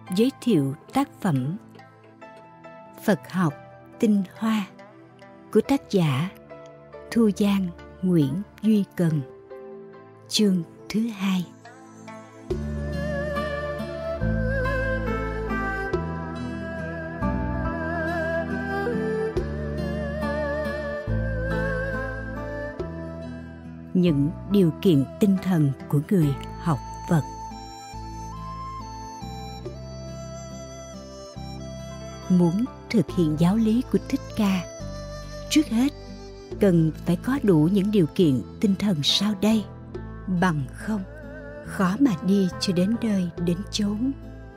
giới thiệu tác phẩm Phật học tinh hoa của tác giả Thu Giang Nguyễn Duy Cần. Chương thứ 2. Những điều kiện tinh thần của người học Phật. Muốn thực hiện giáo lý của Thích Ca, trước hết cần phải có đủ những điều kiện tinh thần sau đây, bằng không khó mà đi cho đến nơi đến chốn.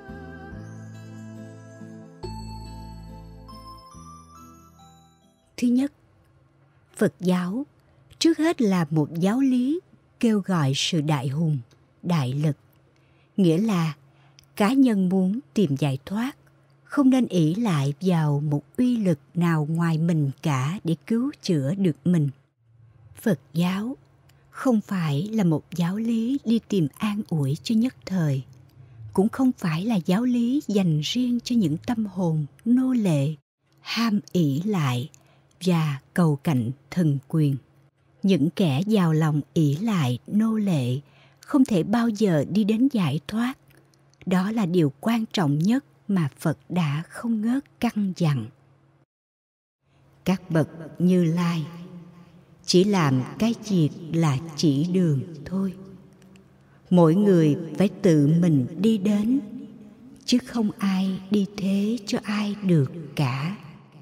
Thứ nhất, Phật giáo trước hết là một giáo lý kêu gọi sự đại hùng, đại lực, nghĩa là cá nhân muốn tìm giải thoát không nên ỷ lại vào một uy lực nào ngoài mình cả để cứu chữa được mình. Phật giáo không phải là một giáo lý đi tìm an ủi cho nhất thời, cũng không phải là giáo lý dành riêng cho những tâm hồn nô lệ, ham ỷ lại và cầu cạnh thần quyền. Những kẻ giàu lòng ỷ lại nô lệ không thể bao giờ đi đến giải thoát. Đó là điều quan trọng nhất mà Phật đã không ngớt căn dặn. Các bậc Như Lai chỉ làm cái việc là chỉ đường thôi. Mỗi người phải tự mình đi đến, chứ không ai đi thế cho ai được cả.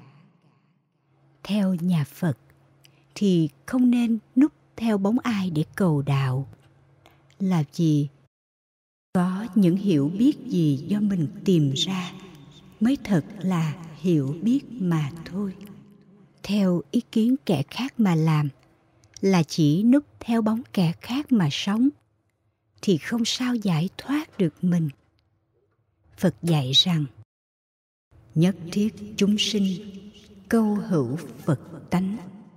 Theo nhà Phật thì không nên núp theo bóng ai để cầu đạo. Là vì có những hiểu biết gì do mình tìm ra mới thật là hiểu biết mà thôi. Theo ý kiến kẻ khác mà làm là chỉ núp theo bóng kẻ khác mà sống thì không sao giải thoát được mình. Phật dạy rằng nhất thiết chúng sinh câu hữu Phật tánh.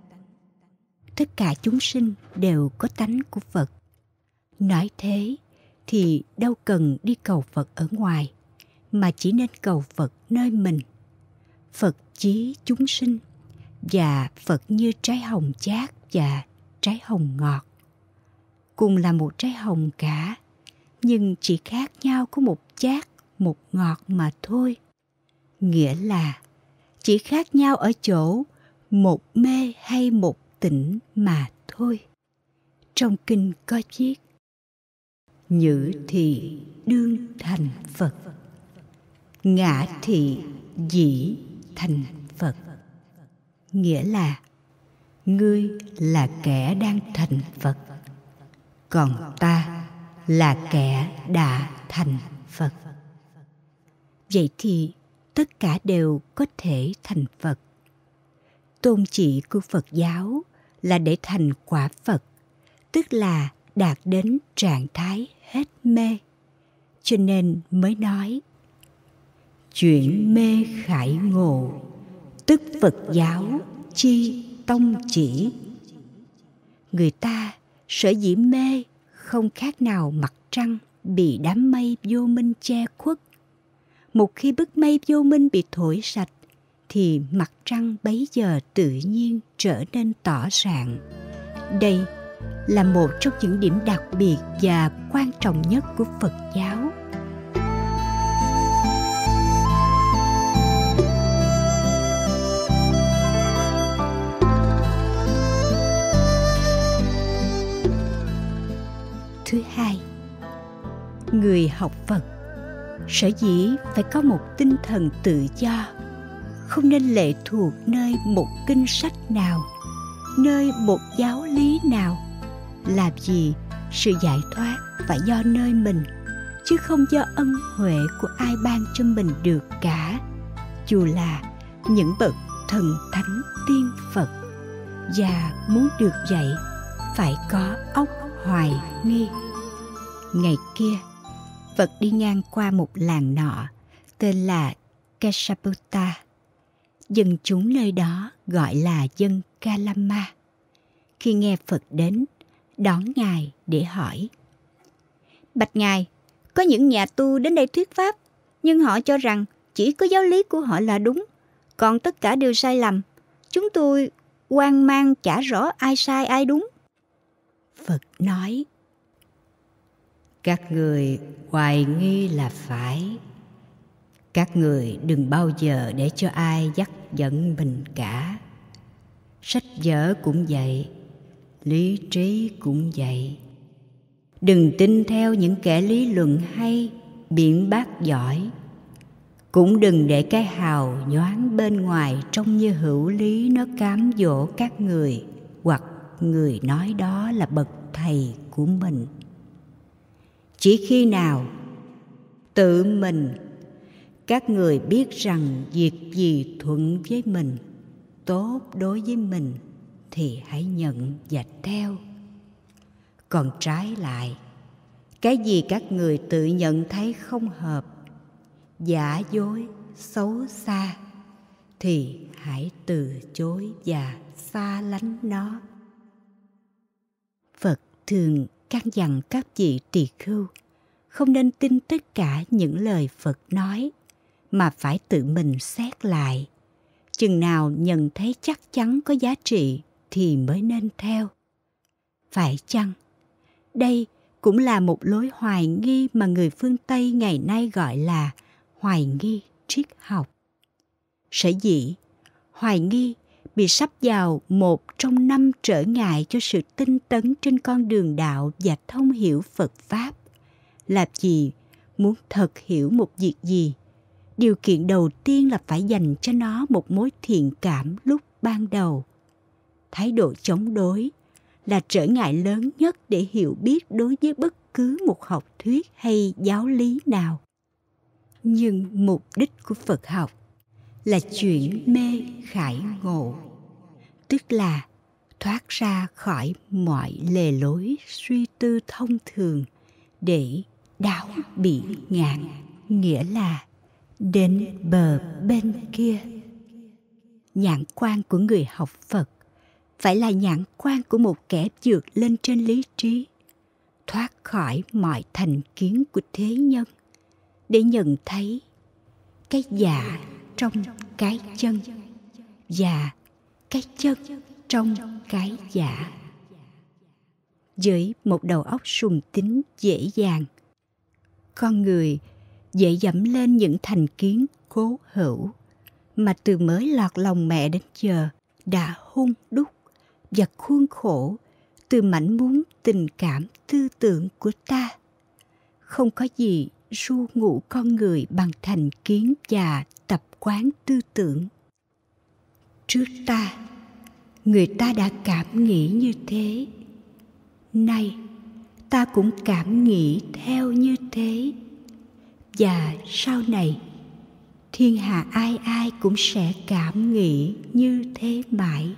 Tất cả chúng sinh đều có tánh của Phật. Nói thế thì đâu cần đi cầu Phật ở ngoài, mà chỉ nên cầu Phật nơi mình. Phật chí chúng sinh, và Phật như trái hồng chát và trái hồng ngọt. Cùng là một trái hồng cả, nhưng chỉ khác nhau có một chát, một ngọt mà thôi. Nghĩa là chỉ khác nhau ở chỗ một mê hay một tỉnh mà thôi. Trong kinh có viết: nhữ thị đương thành Phật, ngã thị dĩ thành Phật. Nghĩa là ngươi là kẻ đang thành Phật, còn ta là kẻ đã thành Phật. Vậy thì tất cả đều có thể thành Phật. Tôn chỉ của Phật giáo là để thành quả Phật, tức là đạt đến trạng thái hết mê. Cho nên mới nói chuyện mê khải ngộ, tức Phật giáo chi tông chỉ. Người ta sở dĩ mê không khác nào mặt trăng bị đám mây vô minh che khuất. Một khi bức mây vô minh bị thổi sạch thì mặt trăng bấy giờ tự nhiên trở nên tỏ rạng. Đây là một trong những điểm đặc biệt và quan trọng nhất của Phật giáo. Thứ hai, người học Phật sở dĩ phải có một tinh thần tự do, không nên lệ thuộc nơi một kinh sách nào, nơi một giáo lý nào. Làm gì sự giải thoát phải do nơi mình, chứ không do ân huệ của ai ban cho mình được cả, dù là những bậc thần thánh tiên Phật. Và muốn được vậy phải có óc hoài nghi. Ngày kia, Phật đi ngang qua một làng nọ tên là Kesaputta. Dân chúng nơi đó gọi là dân Kalama. Khi nghe Phật đến, đón Ngài để hỏi: Bạch Ngài, có những nhà tu đến đây thuyết pháp, Nhưng họ cho rằng chỉ có giáo lý của họ là đúng, còn tất cả đều sai lầm. Chúng tôi hoang mang chả rõ ai sai ai đúng. Phật nói, các người hoài nghi là phải. Các người đừng bao giờ để cho ai dắt dẫn mình cả. Sách vở cũng vậy, lý trí cũng vậy. Đừng tin theo những kẻ lý luận hay, biện bác giỏi. Cũng đừng để cái hào nhoáng bên ngoài trông như hữu lý nó cám dỗ các người, hoặc người nói đó là bậc thầy của mình. Chỉ khi nào tự mình các người biết rằng việc gì thuận với mình, tốt đối với mình, thì hãy nhận và theo. Còn trái lại, cái gì các người tự nhận thấy không hợp, giả dối, xấu xa, thì hãy từ chối và xa lánh nó. Phật thường căn dặn các vị tỳ khưu không nên tin tất cả những lời Phật nói, mà phải tự mình xét lại. Chừng nào nhận thấy chắc chắn có giá trị thì mới nên theo. Phải chăng đây cũng là một lối hoài nghi mà người phương Tây ngày nay gọi là hoài nghi triết học? Sở dĩ hoài nghi bị sắp vào một trong 5 trở ngại cho sự tinh tấn trên con đường đạo và thông hiểu Phật Pháp là vì muốn thật hiểu một việc gì, điều kiện đầu tiên là phải dành cho nó một mối thiện cảm lúc ban đầu. Thái độ chống đối là trở ngại lớn nhất để hiểu biết đối với bất cứ một học thuyết hay giáo lý nào. Nhưng mục đích của Phật học là chuyển mê khải ngộ, tức là thoát ra khỏi mọi lề lối suy tư thông thường để đáo bỉ ngạn, nghĩa là đến bờ bên kia. Nhãn quan của người học Phật phải là nhãn quan của một kẻ vượt lên trên lý trí, thoát khỏi mọi thành kiến của thế nhân, để nhận thấy cái giả trong cái chân và cái chân trong cái giả. Với một đầu óc sùng tín dễ dàng, con người dễ dẫm lên những thành kiến cố hữu mà từ mới lọt lòng mẹ đến giờ đã hun đúc và khuôn khổ từ mảnh muốn tình cảm tư tưởng của ta. Không có gì ru ngụ con người bằng thành kiến và tập quán tư tưởng. Trước ta, người ta đã cảm nghĩ như thế. Nay, ta cũng cảm nghĩ theo như thế. Và sau này, thiên hạ ai ai cũng sẽ cảm nghĩ như thế mãi.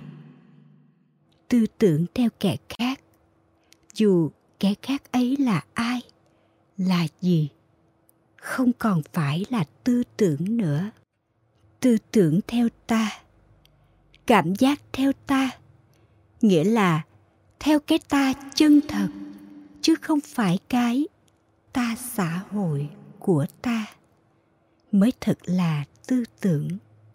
Tư tưởng theo kẻ khác, dù kẻ khác ấy là ai, là gì, không còn phải là tư tưởng nữa. Tư tưởng theo ta, cảm giác theo ta, nghĩa là theo cái ta chân thật, chứ không phải cái ta xã hội của ta, mới thật là tư tưởng.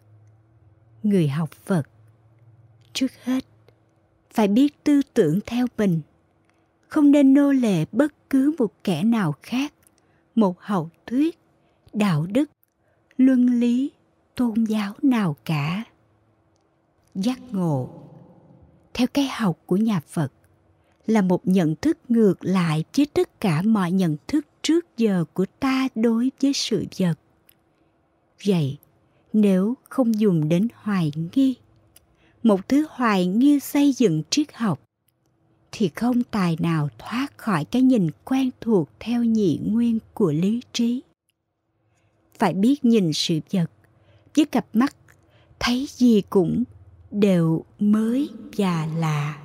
Người học Phật trước hết phải biết tư tưởng theo mình, không nên nô lệ bất cứ một kẻ nào khác, một học thuyết, đạo đức, luân lý, tôn giáo nào cả. Giác ngộ theo cái học của nhà Phật là một nhận thức ngược lại với tất cả mọi nhận thức trước giờ của ta đối với sự vật. Vậy, nếu không dùng đến hoài nghi, một thứ hoài nghi xây dựng triết học, thì không tài nào thoát khỏi cái nhìn quen thuộc theo nhị nguyên của lý trí. Phải biết nhìn sự vật với cặp mắt thấy gì cũng đều mới và lạ.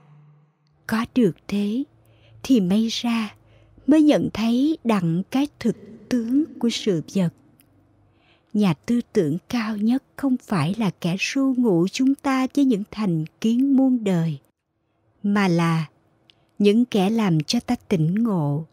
Có được thế thì may ra mới nhận thấy đặng cái thực tướng của sự vật. Nhà tư tưởng cao nhất không phải là kẻ ru ngụ chúng ta với những thành kiến muôn đời, mà là những kẻ làm cho ta tỉnh ngộ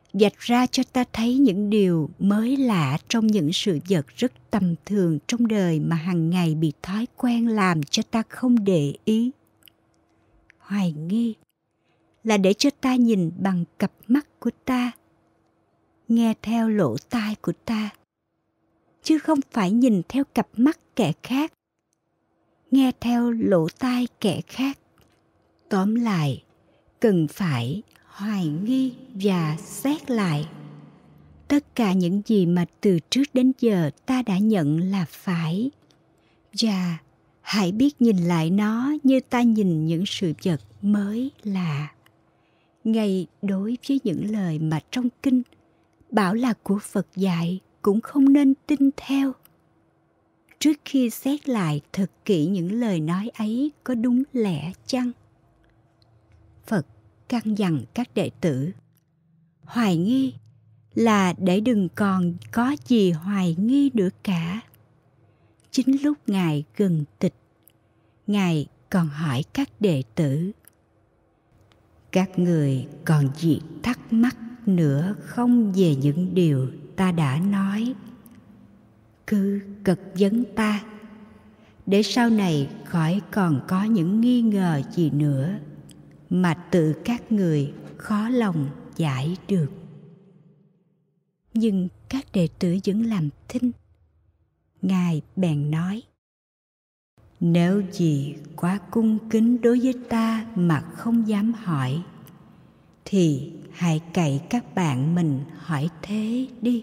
vạch ra cho ta thấy những điều mới lạ trong những sự vật rất tầm thường trong đời mà hàng ngày bị thói quen làm cho ta không để ý. Hoài nghi là để cho ta nhìn bằng cặp mắt của ta, nghe theo lỗ tai của ta, chứ không phải nhìn theo cặp mắt kẻ khác, nghe theo lỗ tai kẻ khác. Tóm lại, cần phải hoài nghi và xét lại tất cả những gì mà từ trước đến giờ ta đã nhận là phải, và hãy biết nhìn lại nó như ta nhìn những sự vật mới lạ. Ngay đối với những lời mà trong kinh bảo là của Phật dạy cũng không nên tin theo. Trước khi xét lại thật kỹ những lời nói ấy có đúng lẽ chăng? Phật căn dặn các đệ tử, hoài nghi là để đừng còn có gì hoài nghi nữa cả. Chính lúc Ngài gần tịch, Ngài còn hỏi các đệ tử, các người còn gì thắc mắc nữa không về những điều ta đã nói? Cứ cật vấn ta, để sau này khỏi còn có những nghi ngờ gì nữa mà tự các người khó lòng giải được. Nhưng các đệ tử vẫn làm thinh. Ngài bèn nói, nếu gì quá cung kính đối với ta mà không dám hỏi, thì hãy cậy các bạn mình hỏi thế đi.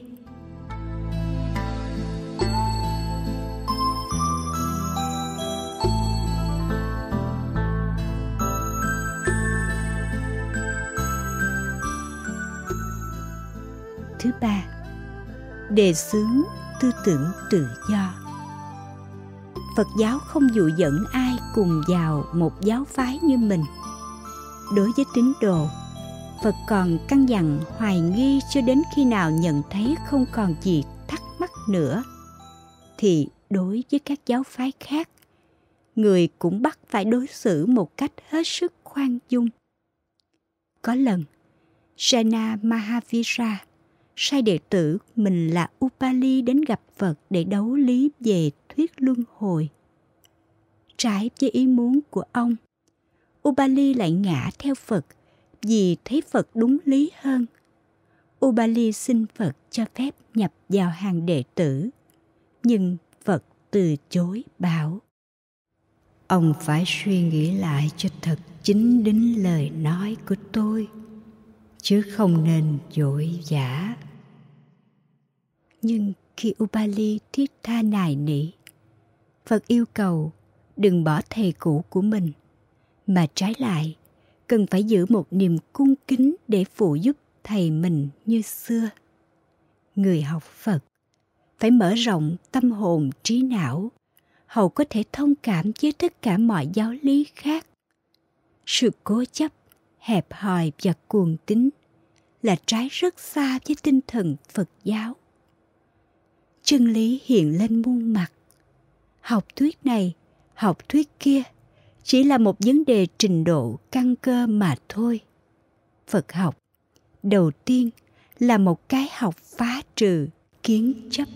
Thứ ba, đề xướng tư tưởng tự do. Phật giáo không dụ dẫn ai cùng vào một giáo phái như mình. Đối với tín đồ, Phật còn căn dặn hoài nghi cho đến khi nào nhận thấy không còn gì thắc mắc nữa. Thì đối với các giáo phái khác, người cũng bắt phải đối xử một cách hết sức khoan dung. Có lần, Jaina Mahavira sai đệ tử mình là Upali đến gặp Phật để đấu lý về thuyết luân hồi. Trái với ý muốn của ông, Upali lại ngã theo Phật vì thấy Phật đúng lý hơn. Upali xin Phật cho phép nhập vào hàng đệ tử, nhưng Phật từ chối bảo, ông phải suy nghĩ lại cho thật chính đính lời nói của tôi, chứ không nên vội vã. Nhưng khi Upali thiết tha nài nỉ, Phật yêu cầu đừng bỏ thầy cũ của mình, mà trái lại cần phải giữ một niềm cung kính để phụ giúp thầy mình như xưa. Người học Phật phải mở rộng tâm hồn trí não, hầu có thể thông cảm với tất cả mọi giáo lý khác. Sự cố chấp, hẹp hòi và cuồng tín là trái rất xa với tinh thần Phật giáo. Chân lý hiện lên muôn mặt. Học thuyết này, học thuyết kia chỉ là một vấn đề trình độ căn cơ mà thôi. Phật học đầu tiên là một cái học phá trừ kiến chấp.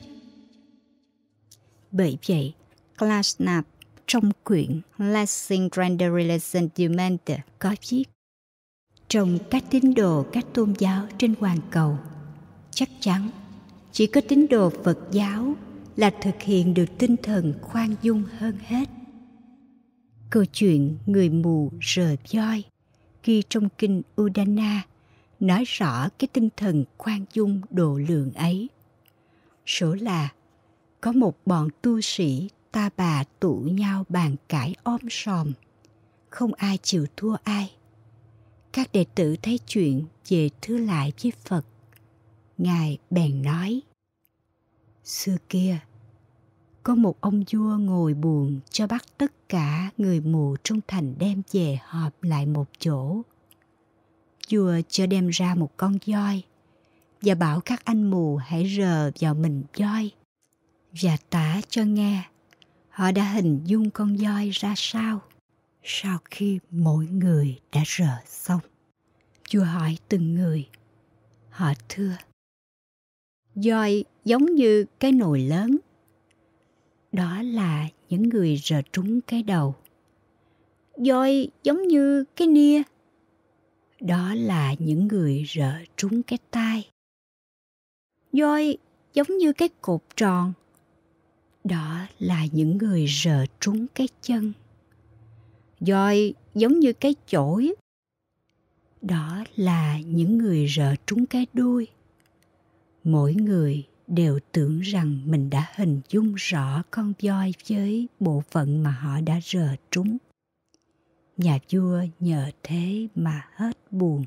Bởi vậy, Klasnap trong quyển Lessing Gender Relation Humanity có viết, trong các tín đồ các tôn giáo trên hoàn cầu, chắc chắn chỉ có tín đồ Phật giáo là thực hiện được tinh thần khoan dung hơn hết. Câu chuyện người mù rờ voi ghi trong kinh Udana nói rõ cái tinh thần khoan dung độ lượng ấy. Số là có một bọn tu sĩ ta bà tụ nhau bàn cãi om sòm, không ai chịu thua ai. Các đệ tử thấy chuyện về thưa lại với Phật. Ngài bèn nói, xưa kia có một ông vua ngồi buồn cho bắt tất cả người mù trong thành đem về họp lại một chỗ. Vua cho đem ra một con voi và bảo các anh mù hãy rờ vào mình voi và tả cho nghe họ đã hình dung con voi ra sao. Sau khi mỗi người đã rờ xong, vua hỏi từng người, Họ thưa: voi giống như cái nồi lớn. Đó là những người rờ trúng cái đầu. Voi giống như cái nia. Đó là những người rờ trúng cái tai. Voi giống như cái cột tròn. Đó là những người rờ trúng cái chân. Voi giống như cái chổi. Đó là những người rờ trúng cái đuôi. Mỗi người đều tưởng rằng mình đã hình dung rõ con voi với bộ phận mà họ đã rờ trúng. Nhà vua nhờ thế mà hết buồn.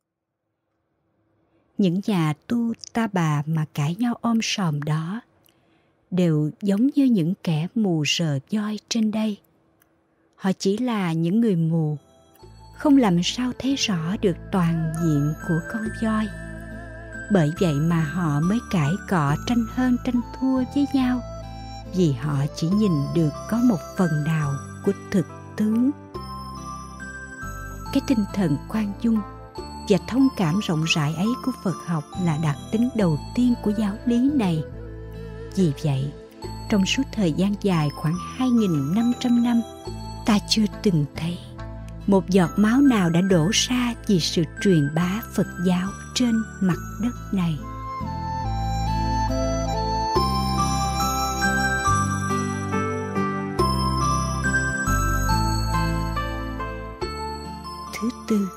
Những nhà tu ta bà mà cãi nhau om sòm đó đều giống như những kẻ mù rờ voi trên đây. Họ chỉ là những người mù, không làm sao thấy rõ được toàn diện của con voi. Bởi vậy mà họ mới cãi cọ tranh hơn tranh thua với nhau, vì họ chỉ nhìn được có một phần nào của thực tướng. Cái tinh thần khoan dung và thông cảm rộng rãi ấy của Phật học là đặc tính đầu tiên của giáo lý này. Vì vậy, trong suốt thời gian dài khoảng 2.500 năm, ta chưa từng thấy một giọt máu nào đã đổ ra vì sự truyền bá Phật giáo trên mặt đất này. Thứ tư,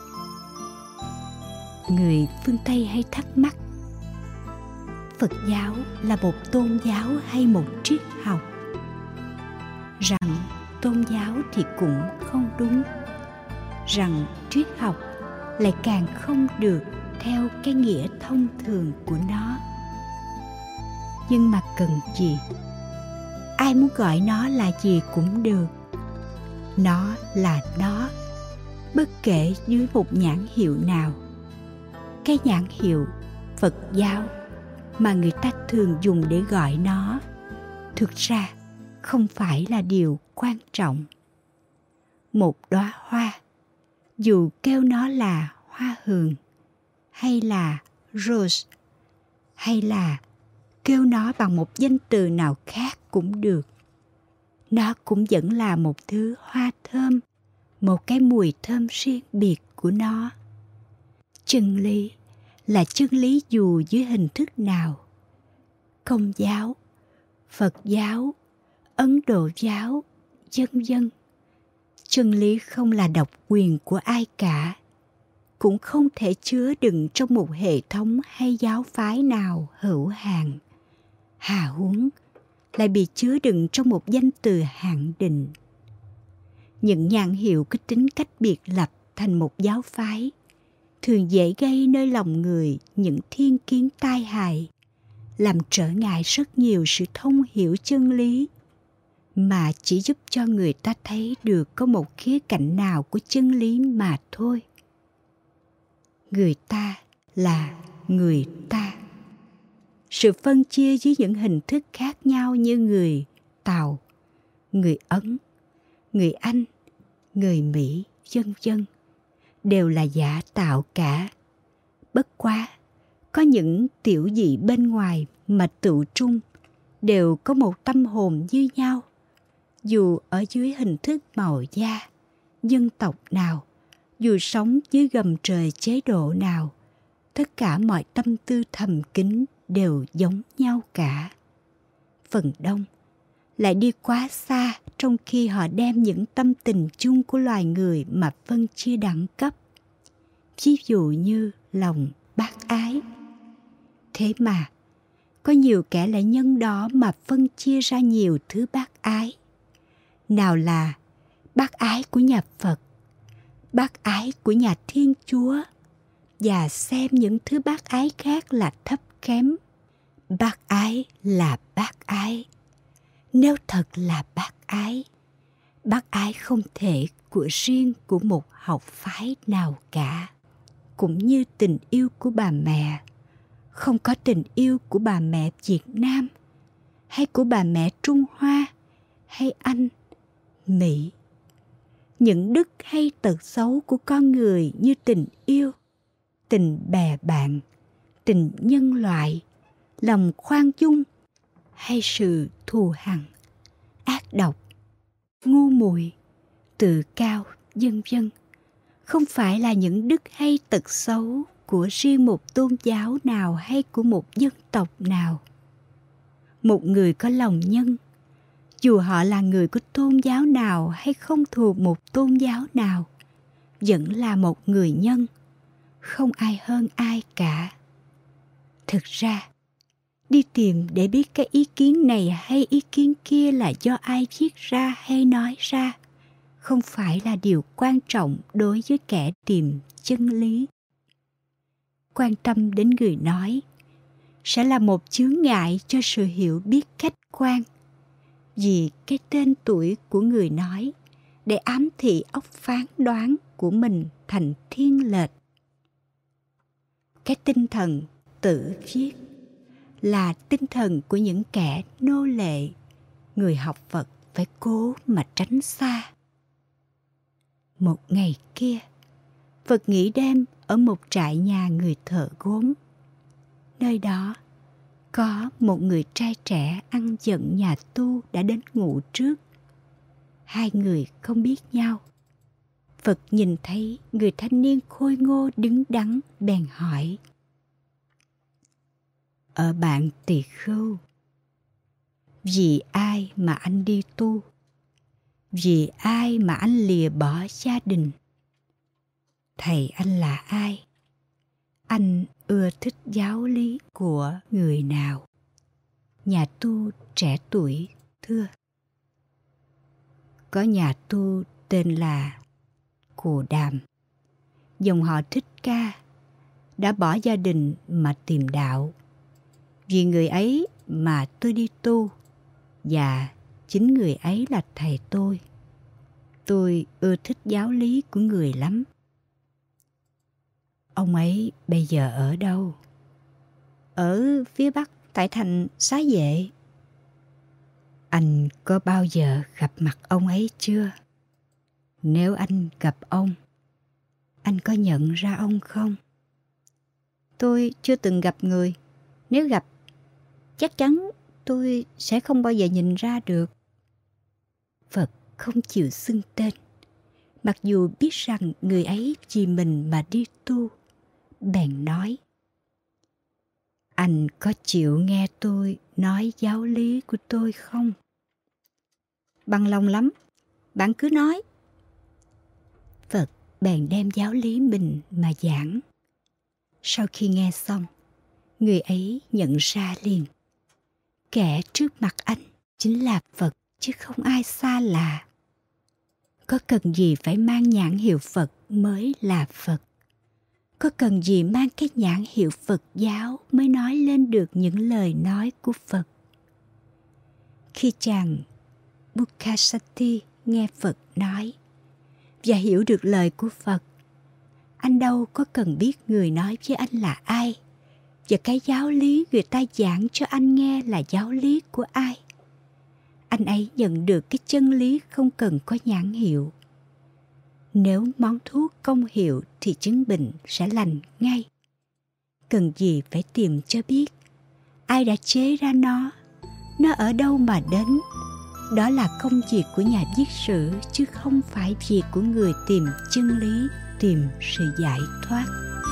người phương Tây hay thắc mắc: Phật giáo là một tôn giáo hay một triết học? Rằng tôn giáo thì cũng không đúng, rằng triết học lại càng không được theo cái nghĩa thông thường của nó. Nhưng mà cần gì? Ai muốn gọi nó là gì cũng được. Nó là nó, bất kể dưới một nhãn hiệu nào. Cái nhãn hiệu Phật giáo mà người ta thường dùng để gọi nó thực ra không phải là điều quan trọng. Một đóa hoa, dù kêu nó là hoa hường, hay là rose, hay là kêu nó bằng một danh từ nào khác cũng được, nó cũng vẫn là một thứ hoa thơm, một cái mùi thơm riêng biệt của nó. Chân lý là chân lý dù dưới hình thức nào. Công giáo, Phật giáo, Ấn Độ giáo, vân vân. Chân lý không là độc quyền của ai cả, cũng không thể chứa đựng trong một hệ thống hay giáo phái nào hữu hạn. Hà huống lại bị chứa đựng trong một danh từ hạn định. Những nhãn hiệu có tính cách biệt lập thành một giáo phái thường dễ gây nơi lòng người những thiên kiến tai hại, làm trở ngại rất nhiều sự thông hiểu chân lý, mà chỉ giúp cho người ta thấy được có một khía cạnh nào của chân lý mà thôi. Người ta là người ta. Sự phân chia dưới những hình thức khác nhau như người Tàu, người Ấn, người Anh, người Mỹ, vân vân, đều là giả tạo cả. Bất quá, có những tiểu dị bên ngoài mà tựu trung đều có một tâm hồn như nhau, dù ở dưới hình thức màu da, dân tộc nào, dù sống dưới gầm trời chế độ nào, tất cả mọi tâm tư thầm kín đều giống nhau cả. Phần đông lại đi quá xa trong khi họ đem những tâm tình chung của loài người mà phân chia đẳng cấp. Ví dụ như lòng bác ái. Thế mà, có nhiều kẻ lại nhân đó mà phân chia ra nhiều thứ bác ái. Nào là bác ái của nhà Phật, bác ái của nhà Thiên Chúa, và xem những thứ bác ái khác là thấp kém. Bác ái là bác ái. Nếu thật là bác ái không thể của riêng của một học phái nào cả. Cũng như tình yêu của bà mẹ, không có tình yêu của bà mẹ Việt Nam, hay của bà mẹ Trung Hoa, hay Anh, Mỹ. Những đức hay tật xấu của con người như tình yêu, tình bè bạn, tình nhân loại, lòng khoan dung hay sự thù hằn, ác độc, ngu muội, tự cao, vân vân, không phải là những đức hay tật xấu của riêng một tôn giáo nào hay của một dân tộc nào. Một người có lòng nhân, dù họ là người của tôn giáo nào hay không thuộc một tôn giáo nào, vẫn là một người nhân, không ai hơn ai cả. Thực ra, đi tìm để biết cái ý kiến này hay ý kiến kia là do ai viết ra hay nói ra, không phải là điều quan trọng đối với kẻ tìm chân lý. Quan tâm đến người nói sẽ là một chướng ngại cho sự hiểu biết khách quan, vì cái tên tuổi của người nói để ám thị óc phán đoán của mình thành thiên lệch. Cái tinh thần tự viết là tinh thần của những kẻ nô lệ, người học Phật phải cố mà tránh xa. Một ngày kia, Phật nghỉ đêm ở một trại nhà người thợ gốm. Nơi đó có một người trai trẻ ăn giận nhà tu đã đến ngủ trước. Hai người không biết nhau. Phật nhìn thấy người thanh niên khôi ngô đứng đắn bèn hỏi: "Ở bạn tỳ khưu, vì ai mà anh đi tu? Vì ai mà anh lìa bỏ gia đình? Thầy anh là ai? Anh ưa thích giáo lý của người nào?" Nhà tu trẻ tuổi thưa: "Có nhà tu tên là Cù Đàm, dòng họ Thích Ca, đã bỏ gia đình mà tìm đạo. Vì người ấy mà tôi đi tu, và chính người ấy là thầy tôi. Tôi ưa thích giáo lý của người lắm." "Ông ấy bây giờ ở đâu?" "Ở phía Bắc, tại thành Xá Vệ." "Anh có bao giờ gặp mặt ông ấy chưa? Nếu anh gặp ông, anh có nhận ra ông không?" "Tôi chưa từng gặp người. Nếu gặp, chắc chắn tôi sẽ không bao giờ nhìn ra được." Phật không chịu xưng tên, mặc dù biết rằng người ấy vì mình mà đi tu, bèn nói: "Anh có chịu nghe tôi nói giáo lý của tôi không?" "Bằng lòng lắm, bạn cứ nói." Phật bèn đem giáo lý mình mà giảng. Sau khi nghe xong, người ấy nhận ra liền, kẻ trước mặt anh chính là Phật chứ không ai xa lạ. Có cần gì phải mang nhãn hiệu Phật mới là Phật? Có cần gì mang cái nhãn hiệu Phật giáo mới nói lên được những lời nói của Phật? Khi chàng Bukkasati nghe Phật nói và hiểu được lời của Phật, anh đâu có cần biết người nói với anh là ai, và cái giáo lý người ta giảng cho anh nghe là giáo lý của ai. Anh ấy nhận được cái chân lý không cần có nhãn hiệu. Nếu món thuốc công hiệu thì chứng bệnh sẽ lành ngay. Cần gì phải tìm cho biết ai đã chế ra nó ở đâu mà đến. Đó là công việc của nhà viết sử, chứ không phải việc của người tìm chân lý, tìm sự giải thoát.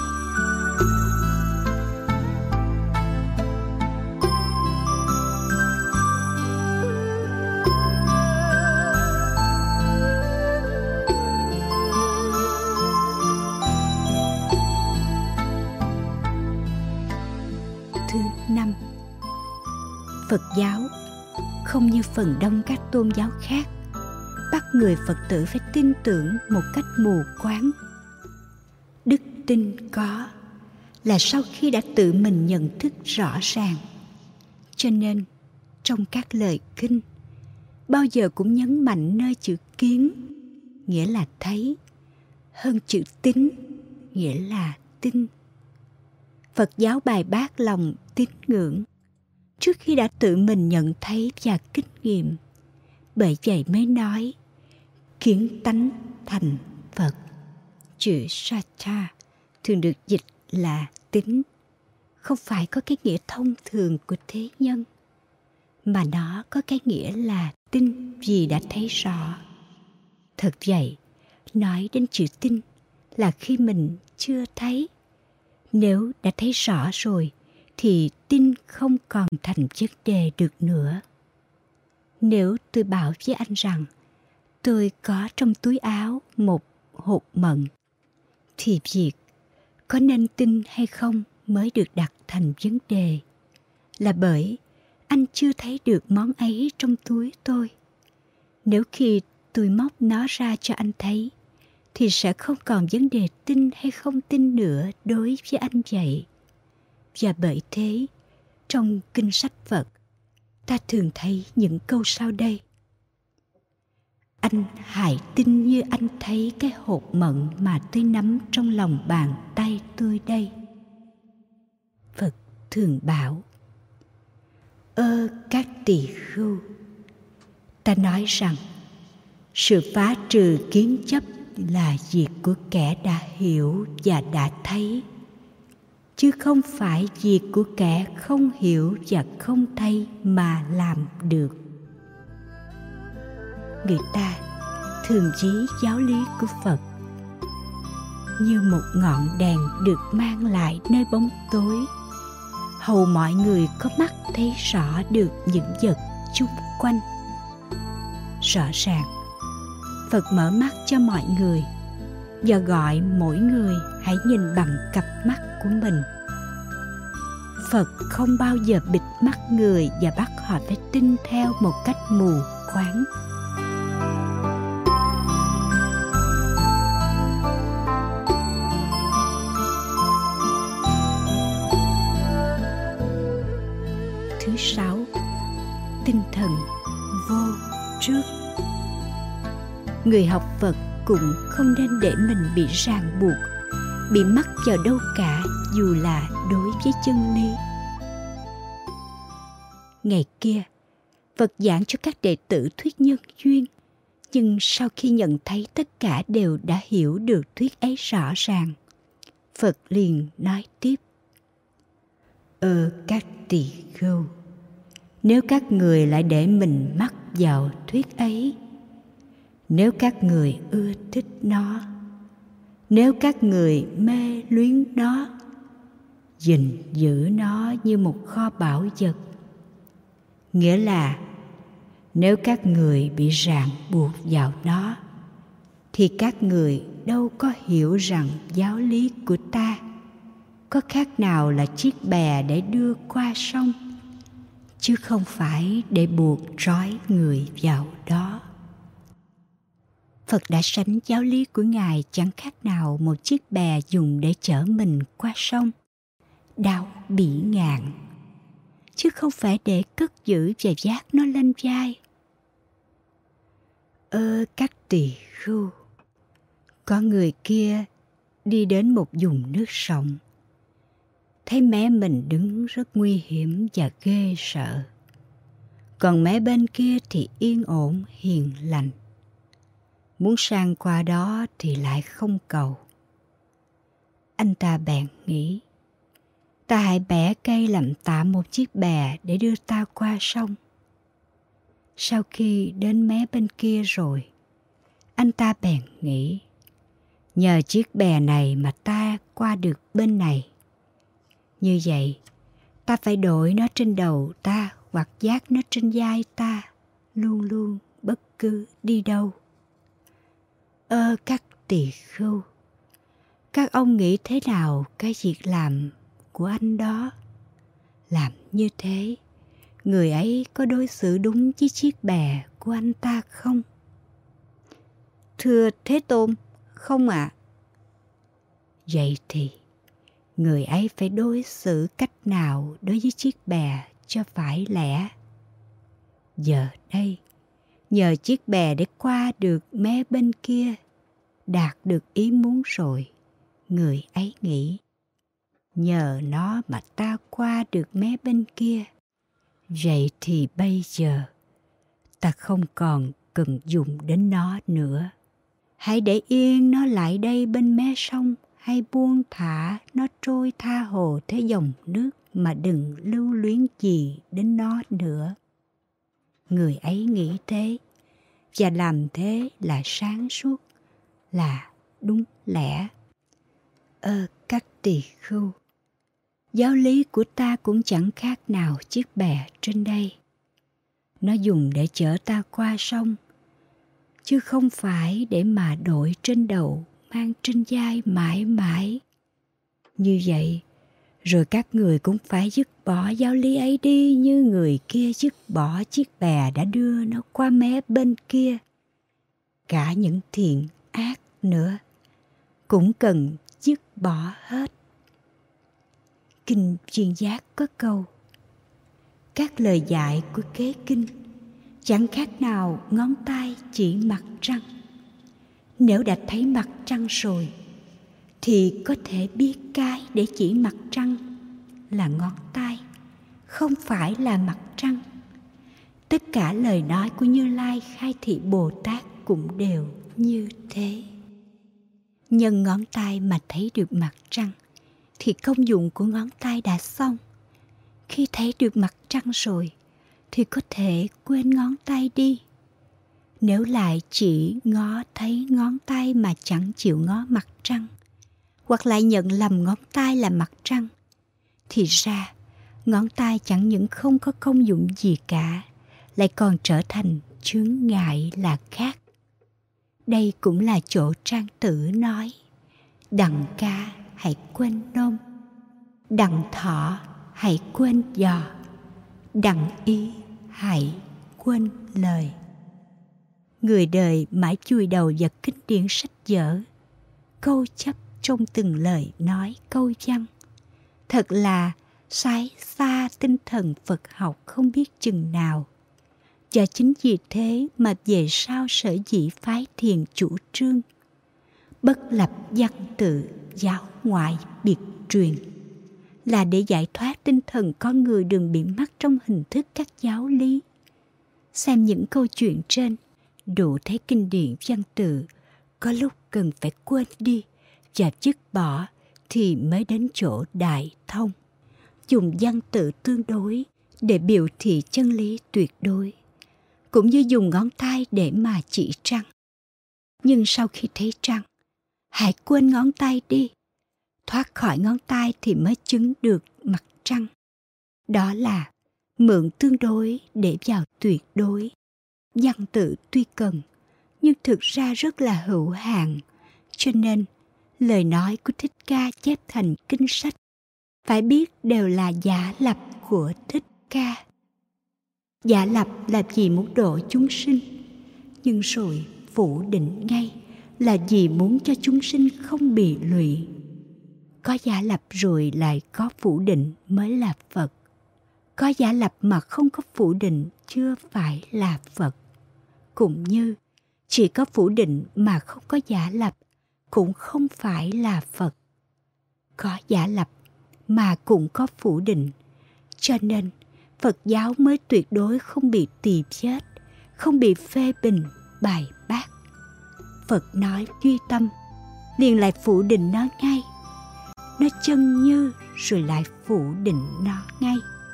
Thứ 5. Phật giáo không như phần đông các tôn giáo khác bắt người Phật tử phải tin tưởng một cách mù quáng. Đức tin có là sau khi đã tự mình nhận thức rõ ràng. Cho nên trong các lời kinh bao giờ cũng nhấn mạnh nơi chữ kiến, nghĩa là thấy, hơn chữ tín, nghĩa là tin. Phật giáo bài bác lòng tín ngưỡng trước khi đã tự mình nhận thấy và kinh nghiệm. Bởi vậy mới nói kiến tánh thành Phật. Chữ Sattha thường được dịch là tín, không phải có cái nghĩa thông thường của thế nhân, mà nó có cái nghĩa là tin vì đã thấy rõ. Thật vậy, nói đến chữ tin là khi mình chưa thấy. Nếu đã thấy rõ rồi thì tin không còn thành vấn đề được nữa. Nếu tôi bảo với anh rằng tôi có trong túi áo một hột mận, thì việc có nên tin hay không mới được đặt thành vấn đề, là bởi anh chưa thấy được món ấy trong túi tôi. Nếu khi tôi móc nó ra cho anh thấy, thì sẽ không còn vấn đề tin hay không tin nữa đối với anh vậy. Và bởi thế, trong kinh sách Phật, ta thường thấy những câu sau đây: anh hãy tin như anh thấy cái hột mận mà tôi nắm trong lòng bàn tay tôi đây. Phật thường bảo: các tỳ khưu, ta nói rằng sự phá trừ kiến chấp là việc của kẻ đã hiểu và đã thấy, chứ không phải việc của kẻ không hiểu và không thấy mà làm được. Người ta thường ví giáo lý của Phật như một ngọn đèn được mang lại nơi bóng tối, hầu mọi người có mắt thấy rõ được những vật chung quanh. Rõ ràng, Phật mở mắt cho mọi người và gọi mỗi người hãy nhìn bằng cặp mắt của mình. Phật không bao giờ bịt mắt người và bắt họ phải tin theo một cách mù quáng. Thứ 6. Tinh thần vô trước. Người học Phật cũng không nên để mình bị ràng buộc, bị mắc vào đâu cả, dù là đối với chân lý. Ngày kia, Phật giảng cho các đệ tử thuyết nhân duyên, nhưng sau khi nhận thấy tất cả đều đã hiểu được thuyết ấy rõ ràng, Phật liền nói tiếp: các tỳ khưu, nếu các người lại để mình mắc vào thuyết ấy, nếu các người ưa thích nó, nếu các người mê luyến nó, gìn giữ nó như một kho báu vật, nghĩa là nếu các người bị ràng buộc vào nó, thì các người đâu có hiểu rằng giáo lý của ta có khác nào là chiếc bè để đưa qua sông, chứ không phải để buộc trói người vào đó. Phật đã sánh giáo lý của Ngài chẳng khác nào một chiếc bè dùng để chở mình qua sông, đao bỉ ngạn, chứ không phải để cất giữ và vác nó lên vai. Các tỳ khưu, có người kia đi đến một vùng nước sông, thấy mé mình đứng rất nguy hiểm và ghê sợ, còn mé bên kia thì yên ổn hiền lành. Muốn sang qua đó thì lại không cầu. Anh ta bèn nghĩ, ta hãy bẻ cây làm tạm một chiếc bè để đưa ta qua sông. Sau khi đến mé bên kia rồi, anh ta bèn nghĩ, nhờ chiếc bè này mà ta qua được bên này. Như vậy, ta phải đội nó trên đầu ta hoặc vác nó trên vai ta, luôn luôn bất cứ đi đâu. Các tỳ khưu, các ông nghĩ thế nào cái việc làm của anh đó? Làm như thế, người ấy có đối xử đúng với chiếc bè của anh ta không? Thưa Thế Tôn, không ạ. Vậy thì, người ấy phải đối xử cách nào đối với chiếc bè cho phải lẽ? Giờ đây, nhờ chiếc bè để qua được mé bên kia, đạt được ý muốn rồi, người ấy nghĩ, nhờ nó mà ta qua được mé bên kia. Vậy thì bây giờ, ta không còn cần dùng đến nó nữa. Hãy để yên nó lại đây bên mé sông, hay buông thả nó trôi tha hồ theo dòng nước mà đừng lưu luyến gì đến nó nữa. Người ấy nghĩ thế và làm thế là sáng suốt, là đúng lẽ. Các tỳ khưu, giáo lý của ta cũng chẳng khác nào chiếc bè trên đây. Nó dùng để chở ta qua sông, chứ không phải để mà đội trên đầu, mang trên vai mãi mãi. Như vậy, rồi các người cũng phải dứt bỏ giáo lý ấy đi, như người kia dứt bỏ chiếc bè đã đưa nó qua mé bên kia. Cả những thiện ác nữa cũng cần dứt bỏ hết. Kinh Duyên Giác có câu: các lời dạy của kế kinh chẳng khác nào ngón tay chỉ mặt trăng. Nếu đã thấy mặt trăng rồi thì có thể biết cái để chỉ mặt trăng là ngón tay, không phải là mặt trăng. Tất cả lời nói của Như Lai Khai Thị Bồ Tát cũng đều như thế. Nhân ngón tay mà thấy được mặt trăng thì công dụng của ngón tay đã xong. Khi thấy được mặt trăng rồi thì có thể quên ngón tay đi. Nếu lại chỉ ngó thấy ngón tay mà chẳng chịu ngó mặt trăng, hoặc lại nhận lầm ngón tay là mặt trăng, thì ra ngón tay chẳng những không có công dụng gì cả, lại còn trở thành chướng ngại là khác. Đây cũng là chỗ Trang Tử nói: đặng ca hãy quên nôm, đặng thọ hãy quên dò, đặng ý hãy quên lời. Người đời mãi chui đầu vào kinh điển sách vở, câu chấp trong từng lời nói câu văn, thật là sai xa tinh thần Phật học không biết chừng nào. Và chính vì thế mà về sau Sở Dĩ phái Thiền chủ trương bất lập văn tự, giáo ngoại biệt truyền, là để giải thoát tinh thần con người đừng bị mắc trong hình thức các giáo lý. Xem những câu chuyện trên, đủ thấy kinh điển văn tự có lúc cần phải quên đi và dứt bỏ thì mới đến chỗ đại thông. Dùng văn tự tương đối để biểu thị chân lý tuyệt đối, cũng như dùng ngón tay để mà chỉ trăng. Nhưng sau khi thấy trăng, hãy quên ngón tay đi. Thoát khỏi ngón tay thì mới chứng được mặt trăng. Đó là mượn tương đối để vào tuyệt đối. Văn tự tuy cần, nhưng thực ra rất là hữu hạn. Cho nên, lời nói của Thích Ca chép thành kinh sách, phải biết đều là giả lập của Thích Ca. Giả lập là vì muốn độ chúng sinh, nhưng rồi phủ định ngay là vì muốn cho chúng sinh không bị lụy. Có giả lập rồi lại có phủ định mới là Phật. Có giả lập mà không có phủ định chưa phải là Phật. Cũng như chỉ có phủ định mà không có giả lập cũng không phải là Phật. Có giả lập mà cũng có phủ định, cho nên Phật giáo mới tuyệt đối không bị tỳ chết, không bị phê bình, bài bác. Phật nói duy tâm, liền lại phủ định nó ngay. Nó chân như rồi lại phủ định nó ngay.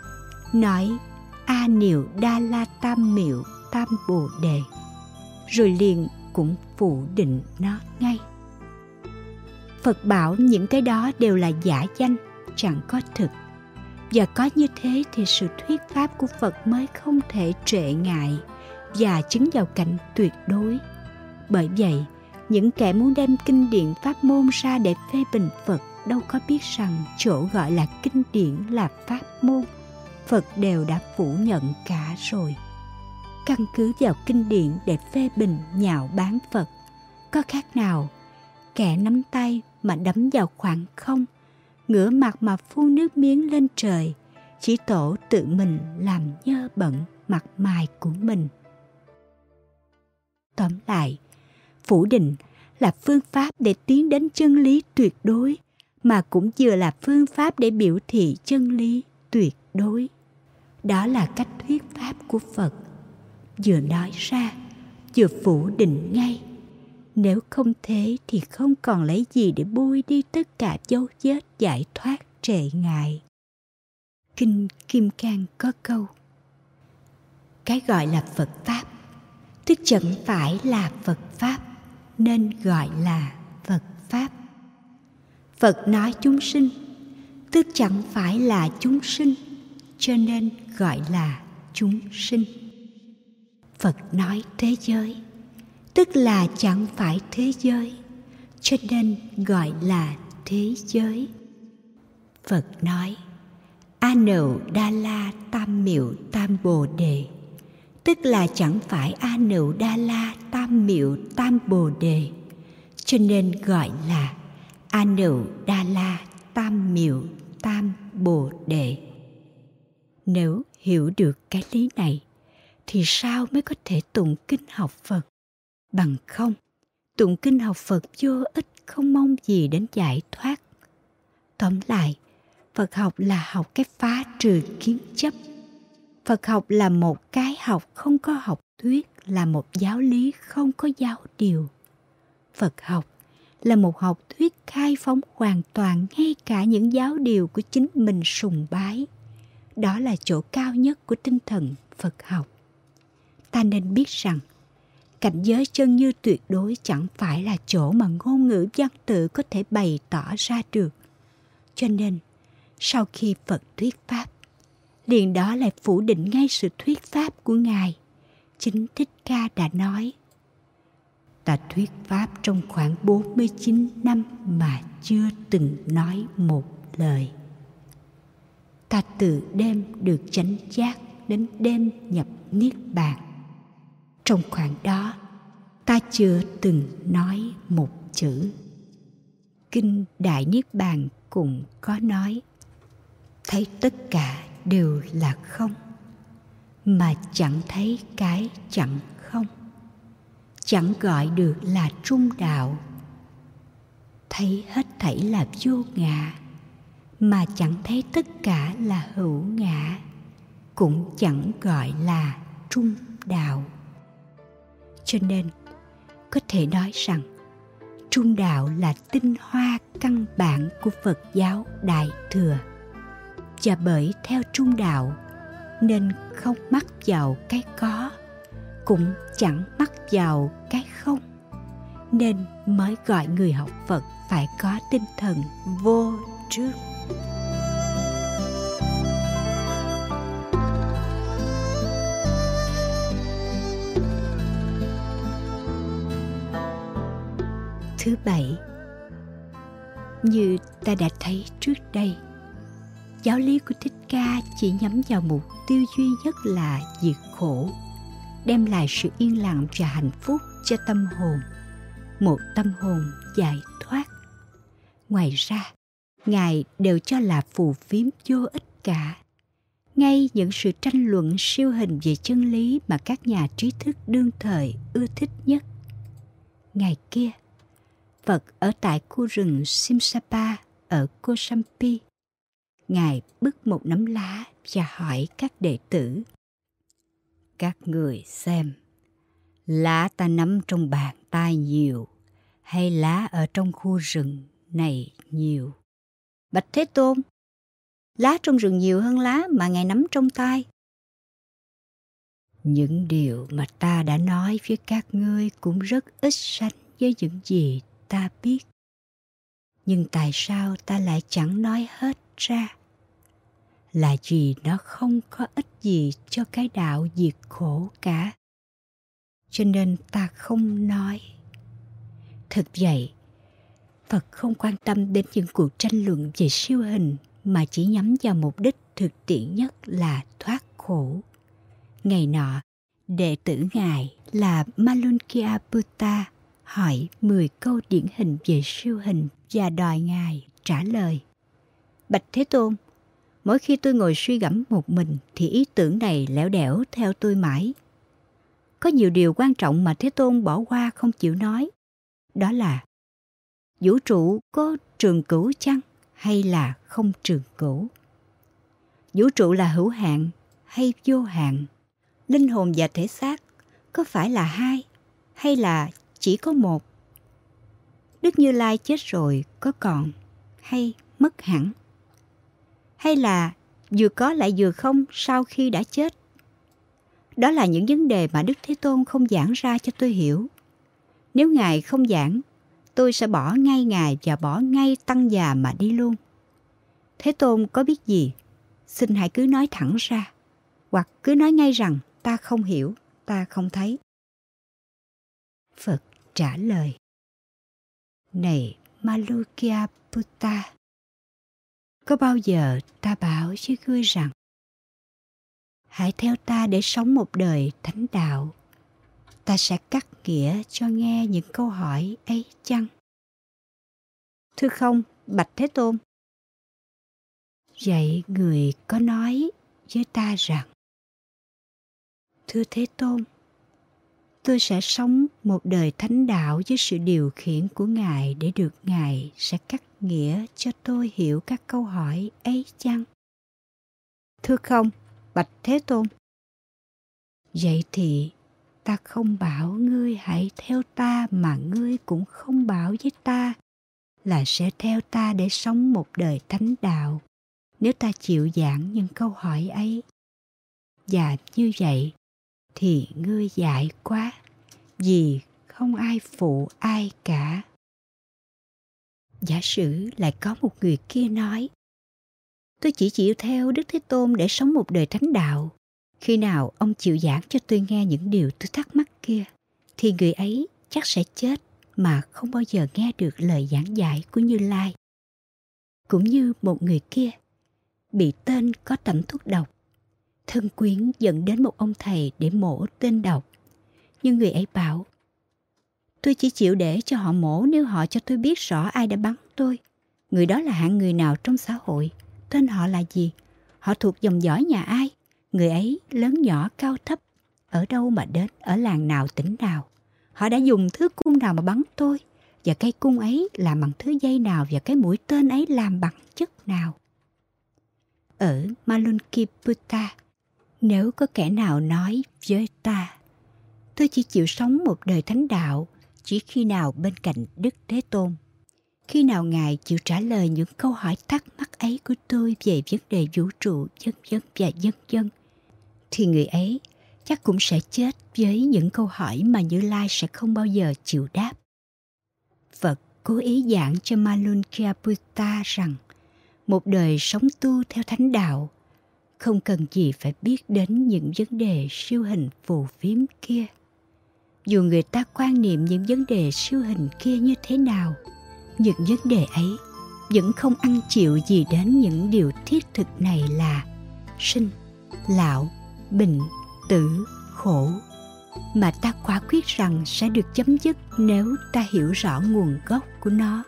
Nói A Niệu Đa La Tam Miệu Tam Bồ Đề, rồi liền cũng phủ định nó ngay. Phật bảo những cái đó đều là giả danh, chẳng có thực. Và có như thế thì sự thuyết pháp của Phật mới không thể trệ ngại và chứng vào cảnh tuyệt đối. Bởi vậy, những kẻ muốn đem kinh điển pháp môn ra để phê bình Phật đâu có biết rằng chỗ gọi là kinh điển là pháp môn, Phật đều đã phủ nhận cả rồi. Căn cứ vào kinh điển để phê bình nhạo báng Phật, có khác nào kẻ nắm tay mà đấm vào khoảng không, ngửa mặt mà phun nước miếng lên trời, chỉ tổ tự mình làm nhơ bẩn mặt mày của mình. Tóm lại, phủ định là phương pháp để tiến đến chân lý tuyệt đối, mà cũng vừa là phương pháp để biểu thị chân lý tuyệt đối. Đó là cách thuyết pháp của Phật, vừa nói ra, vừa phủ định ngay. Nếu không thế thì không còn lấy gì để bôi đi tất cả dấu vết giải thoát trệ ngại. Kinh Kim Cang có câu: cái gọi là Phật Pháp, tức chẳng phải là Phật Pháp, nên gọi là Phật Pháp. Phật nói chúng sinh, tức chẳng phải là chúng sinh, cho nên gọi là chúng sinh. Phật nói thế giới, tức là chẳng phải thế giới, cho nên gọi là thế giới. Phật nói A Nậu Đa La Tam Miệu Tam Bồ Đề, tức là chẳng phải A Nậu Đa La Tam Miệu Tam Bồ Đề, cho nên gọi là A Nậu Đa La Tam Miệu Tam Bồ Đề. Nếu hiểu được cái lý này thì sao mới có thể tụng kinh học Phật? Bằng không, tụng kinh học Phật vô ích, không mong gì đến giải thoát. Tóm lại, Phật học là học cái phá trừ kiến chấp. Phật học là một cái học không có học thuyết, là một giáo lý không có giáo điều. Phật học là một học thuyết khai phóng hoàn toàn ngay cả những giáo điều của chính mình sùng bái. Đó là chỗ cao nhất của tinh thần Phật học. Ta nên biết rằng cảnh giới chân như tuyệt đối chẳng phải là chỗ mà ngôn ngữ văn tự có thể bày tỏ ra được. Cho nên, sau khi Phật thuyết Pháp, liền đó lại phủ định ngay sự thuyết Pháp của Ngài. Chính Thích Ca đã nói: ta thuyết Pháp trong khoảng 49 năm mà chưa từng nói một lời. Ta từ đêm được chánh giác đến đêm nhập Niết Bàn. Trong khoảng đó, ta chưa từng nói một chữ. Kinh Đại Niết Bàn cũng có nói: thấy tất cả đều là không, mà chẳng thấy cái chẳng không, chẳng gọi được là trung đạo. Thấy hết thảy là vô ngã, mà chẳng thấy tất cả là hữu ngã, cũng chẳng gọi là trung đạo. Cho nên, có thể nói rằng trung đạo là tinh hoa căn bản của Phật giáo Đại Thừa. Và bởi theo trung đạo nên không mắc vào cái có, cũng chẳng mắc vào cái không, nên mới gọi người học Phật phải có tinh thần vô trước. Thứ bảy, như ta đã thấy trước đây, giáo lý của Thích Ca chỉ nhắm vào mục tiêu duy nhất là diệt khổ, đem lại sự yên lặng và hạnh phúc cho tâm hồn, một tâm hồn giải thoát. Ngoài ra, Ngài đều cho là phù phiếm vô ích cả. Ngay những sự tranh luận siêu hình về chân lý mà các nhà trí thức đương thời ưa thích nhất. Ngày kia, Phật ở tại khu rừng Simsapa ở Kosambi, Ngài bứt một nắm lá và hỏi các đệ tử: các người xem, lá ta nắm trong bàn tay nhiều, hay lá ở trong khu rừng này nhiều? Bạch Thế Tôn, lá trong rừng nhiều hơn lá mà Ngài nắm trong tay. Những điều mà ta đã nói với các ngươi cũng rất ít sánh với những gì ta biết. Nhưng tại sao ta lại chẳng nói hết ra? Là vì nó không có ích gì cho cái đạo diệt khổ cả. Cho nên ta không nói. Thực vậy, Phật không quan tâm đến những cuộc tranh luận về siêu hình, mà chỉ nhắm vào mục đích thực tiễn nhất là thoát khổ. Ngày nọ, đệ tử Ngài là Malunkyaputta hỏi 10 câu điển hình về siêu hình và đòi Ngài trả lời. Bạch Thế Tôn, mỗi khi tôi ngồi suy gẫm một mình thì ý tưởng này lẻo đẻo theo tôi mãi. Có nhiều điều quan trọng mà Thế Tôn bỏ qua không chịu nói. Đó là: vũ trụ có trường cửu chăng hay là không trường cửu? Vũ trụ là hữu hạn hay vô hạn? Linh hồn và thể xác có phải là hai hay là chỉ có một? Đức Như Lai chết rồi có còn hay mất hẳn? Hay là vừa có lại vừa không sau khi đã chết? Đó là những vấn đề mà Đức Thế Tôn không giảng ra cho tôi hiểu. Nếu Ngài không giảng, tôi sẽ bỏ ngay Ngài và bỏ ngay Tăng già mà đi luôn. Thế Tôn có biết gì? Xin hãy cứ nói thẳng ra, hoặc cứ nói ngay rằng ta không hiểu, ta không thấy. Phật trả lời: Này Malukya-Buddha, có bao giờ ta bảo với ngươi rằng hãy theo ta để sống một đời thánh đạo? Ta sẽ cắt nghĩa cho nghe những câu hỏi ấy chăng? Thưa không, bạch Thế Tôn. Vậy người có nói với ta rằng: Thưa Thế Tôn, tôi sẽ sống một đời thánh đạo với sự điều khiển của Ngài để được Ngài sẽ cắt nghĩa cho tôi hiểu các câu hỏi ấy chăng? Thưa không, bạch Thế Tôn. Vậy thì ta không bảo ngươi hãy theo ta, mà ngươi cũng không bảo với ta là sẽ theo ta để sống một đời thánh đạo nếu ta chịu giảng những câu hỏi ấy. Và như vậy thì ngươi dại quá, vì không ai phụ ai cả. Giả sử lại có một người kia nói: Tôi chỉ chịu theo Đức Thế Tôn để sống một đời thánh đạo. Khi nào ông chịu giảng cho tôi nghe những điều tôi thắc mắc kia, thì người ấy chắc sẽ chết mà không bao giờ nghe được lời giảng dạy của Như Lai. Cũng như một người kia bị tên có tẩm thuốc độc, thân quyến dẫn đến một ông thầy để mổ tên độc. Nhưng người ấy bảo: Tôi chỉ chịu để cho họ mổ nếu họ cho tôi biết rõ ai đã bắn tôi. Người đó là hạng người nào trong xã hội? Tên họ là gì? Họ thuộc dòng dõi nhà ai? Người ấy lớn nhỏ cao thấp, ở đâu mà đến, ở làng nào tỉnh nào? Họ đã dùng thứ cung nào mà bắn tôi? Và cây cung ấy làm bằng thứ dây nào? Và cái mũi tên ấy làm bằng chất nào? Ở Malunki-Buddha, nếu có kẻ nào nói với ta: Tôi chỉ chịu sống một đời thánh đạo chỉ khi nào bên cạnh Đức Thế Tôn, khi nào Ngài chịu trả lời những câu hỏi thắc mắc ấy của tôi về vấn đề vũ trụ, vân vân và vân vân, thì người ấy chắc cũng sẽ chết với những câu hỏi mà Như Lai sẽ không bao giờ chịu đáp. Phật cố ý giảng cho Malunkyaputta rằng một đời sống tu theo thánh đạo không cần gì phải biết đến những vấn đề siêu hình phù phiếm kia. Dù người ta quan niệm những vấn đề siêu hình kia như thế nào, những vấn đề ấy vẫn không ăn chịu gì đến những điều thiết thực này là sinh, lão, bệnh, tử, khổ, mà ta quả quyết rằng sẽ được chấm dứt nếu ta hiểu rõ nguồn gốc của nó.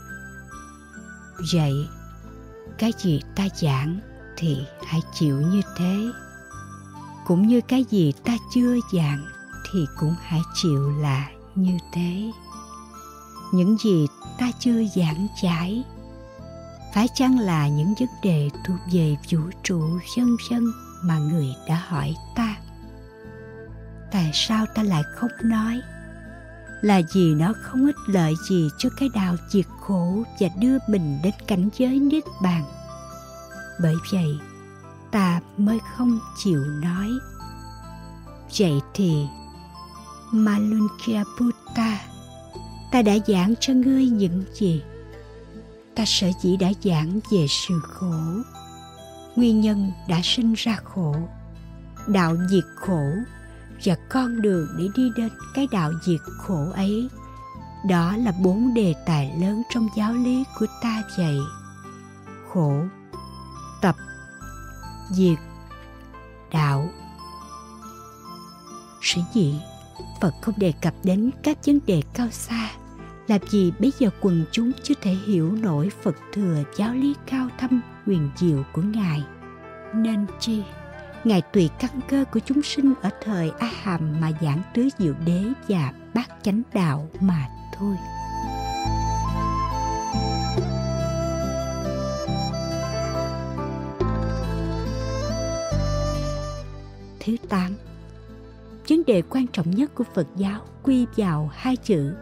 Vậy, cái gì ta giảng thì hãy chịu như thế. Cũng như cái gì ta chưa giảng thì cũng hãy chịu là như thế. Những gì ta chưa giảng giải, phải chăng là những vấn đề thuộc về vũ trụ vân vân mà người đã hỏi ta? Tại sao ta lại không nói? Là vì nó không ích lợi gì cho cái đạo diệt khổ và đưa mình đến cảnh giới niết bàn. Bởi vậy ta mới không chịu nói. Vậy thì Malunkyaputta, ta đã giảng cho ngươi những gì? Ta sở dĩ đã giảng về sự khổ, nguyên nhân đã sinh ra khổ, đạo diệt khổ và con đường để đi đến cái đạo diệt khổ ấy. Đó là 4 đề tài lớn trong giáo lý của ta vậy: khổ, tập, diệt, đạo. Sở dĩ Phật không đề cập đến các vấn đề cao xa là vì bây giờ quần chúng chưa thể hiểu nổi Phật thừa giáo lý cao thâm huyền diệu của Ngài. Nên chi Ngài tùy căn cơ của chúng sinh ở thời A Hàm mà giảng tứ diệu đế và bát chánh đạo mà thôi. Thứ 8. Vấn đề quan trọng nhất của Phật giáo quy vào 2 chữ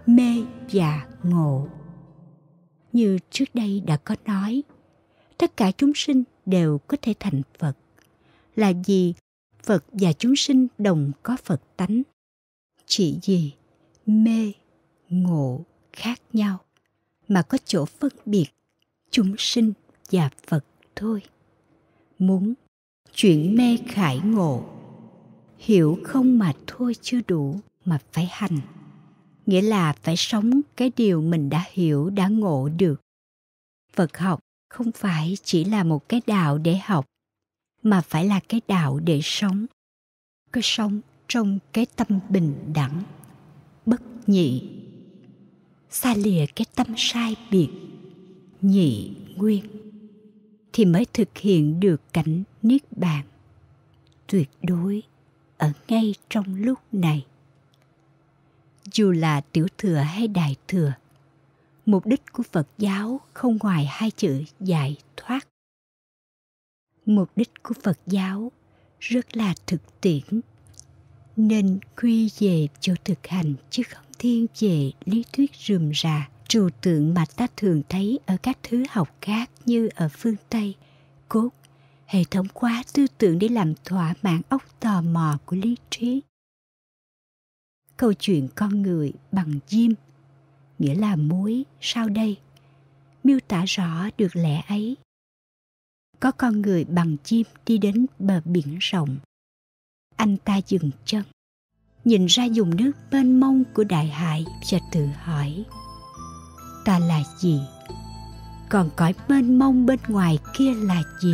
mê và ngộ. Như trước đây đã có nói, tất cả chúng sinh đều có thể thành Phật, là vì Phật và chúng sinh đồng có Phật tánh. Chỉ vì mê, ngộ khác nhau mà có chỗ phân biệt chúng sinh và Phật thôi. Muốn chuyển mê khải ngộ, hiểu không mà thôi chưa đủ, mà phải hành. Nghĩa là phải sống cái điều mình đã hiểu, đã ngộ được. Phật học không phải chỉ là một cái đạo để học, mà phải là cái đạo để sống. Cái sống trong cái tâm bình đẳng, bất nhị, xa lìa cái tâm sai biệt, nhị nguyên, thì mới thực hiện được cảnh niết bàn tuyệt đối ở ngay trong lúc này. Dù là tiểu thừa hay đại thừa, mục đích của Phật giáo không ngoài hai chữ giải thoát. Mục đích của Phật giáo rất là thực tiễn, nên quy về chỗ thực hành chứ không thiên về lý thuyết rườm rà, trừu tượng mà ta thường thấy ở các thứ học khác như ở phương Tây, cốt hệ thống hóa tư tưởng để làm thỏa mãn óc tò mò của lý trí. Câu chuyện con người bằng diêm, nghĩa là muối, sau đây miêu tả rõ được lẽ ấy. Có con người bằng diêm đi đến bờ biển rộng. Anh ta dừng chân, nhìn ra dòng nước mênh mông của đại hải và tự hỏi: ta là gì? Còn cõi mênh mông bên ngoài kia là gì?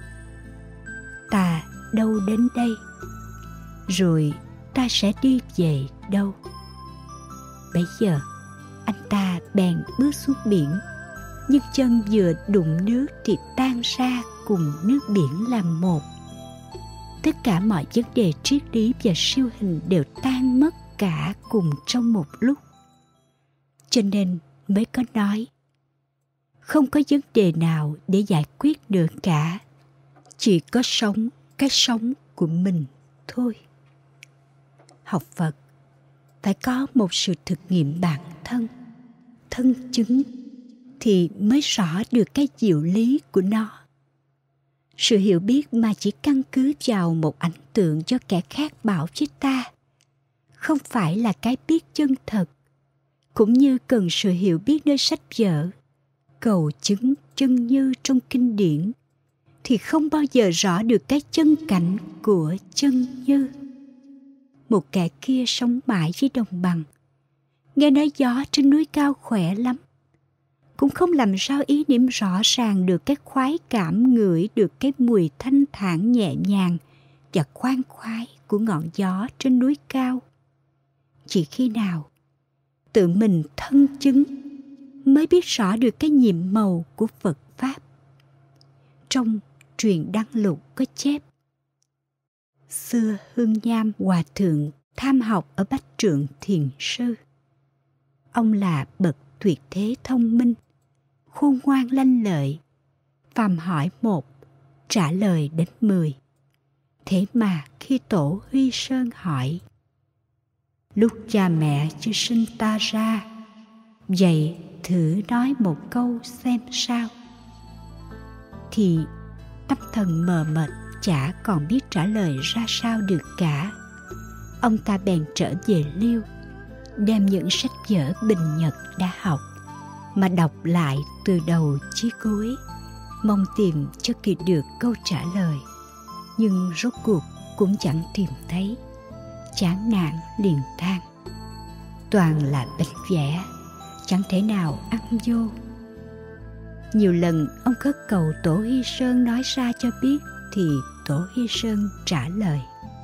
Ta đâu đến đây? Rồi ta sẽ đi về đâu? Bấy giờ anh ta bèn bước xuống biển, nhưng chân vừa đụng nước thì tan ra cùng nước biển làm một. Tất cả mọi vấn đề triết lý và siêu hình đều tan mất cả cùng trong một lúc. Cho nên mới có nói, không có vấn đề nào để giải quyết được cả, chỉ có sống cái sống của mình thôi. Học Phật phải có một sự thực nghiệm bản thân, thân chứng, thì mới rõ được cái diệu lý của nó. Sự hiểu biết mà chỉ căn cứ vào một ảnh tượng do kẻ khác bảo với ta không phải là cái biết chân thật, cũng như cần sự hiểu biết nơi sách vở, cầu chứng chân như trong kinh điển, thì không bao giờ rõ được cái chân cảnh của chân như. Một kẻ kia sống mãi với đồng bằng, nghe nói gió trên núi cao khỏe lắm, cũng không làm sao ý niệm rõ ràng được cái khoái cảm, ngửi được cái mùi thanh thản nhẹ nhàng và khoan khoái của ngọn gió trên núi cao. Chỉ khi nào tự mình thân chứng mới biết rõ được cái nhiệm màu của Phật Pháp. Trong Truyền Đăng Lục có chép: xưa Hương Nham Hòa Thượng tham học ở Bách Trượng Thiền Sư. Ông là bậc tuyệt thế thông minh, khôn ngoan lanh lợi, phàm hỏi 1, trả lời đến 10. Thế mà khi Tổ Huy Sơn hỏi: lúc cha mẹ chưa sinh ta ra, vậy thử nói một câu xem sao, thì tâm thần mờ mịt, chả còn biết trả lời ra sao được cả. Ông ta bèn trở về Liêu, đem những sách vở Bình Nhật đã học mà đọc lại từ đầu chí cuối, mong tìm cho kịp được câu trả lời. Nhưng rốt cuộc cũng chẳng tìm thấy, chán nản liền than: toàn là bánh vẽ, chẳng thể nào ăn vô. Nhiều lần ông khất cầu Tổ Hy Sơn nói ra cho biết, thì Tổ Hy Sơn trả lời: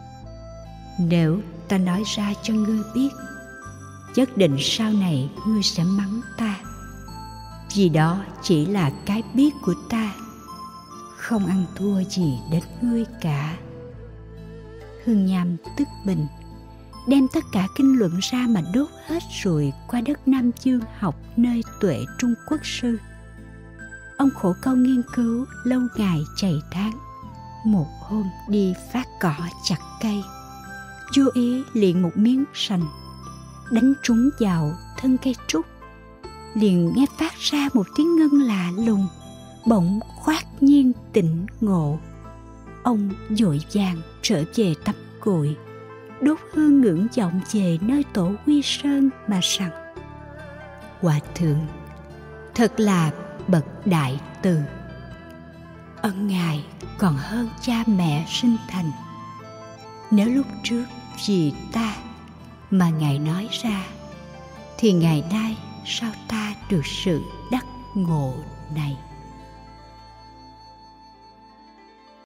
nếu ta nói ra cho ngươi biết, nhất định sau này ngươi sẽ mắng ta, vì đó chỉ là cái biết của ta, không ăn thua gì đến ngươi cả. Hương Nham tức mình, đem tất cả kinh luận ra mà đốt hết, rồi qua đất Nam Dương học nơi Tuệ Trung Quốc sư. Ông khổ câu nghiên cứu lâu ngày chày tháng. Một hôm đi phát cỏ chặt cây, vô ý liền một miếng sành đánh trúng vào thân cây trúc, liền nghe phát ra một tiếng ngân lạ lùng, bỗng khoát nhiên tỉnh ngộ. Ông vội vàng trở về tắm cội, đốt hương ngưỡng vọng về nơi tổ Quy Sơn mà rằng: Hòa thượng thật là bậc đại từ, ân ngài còn hơn cha mẹ sinh thành. Nếu lúc trước vì ta mà ngài nói ra, thì ngày nay sao ta được sự đắc ngộ này?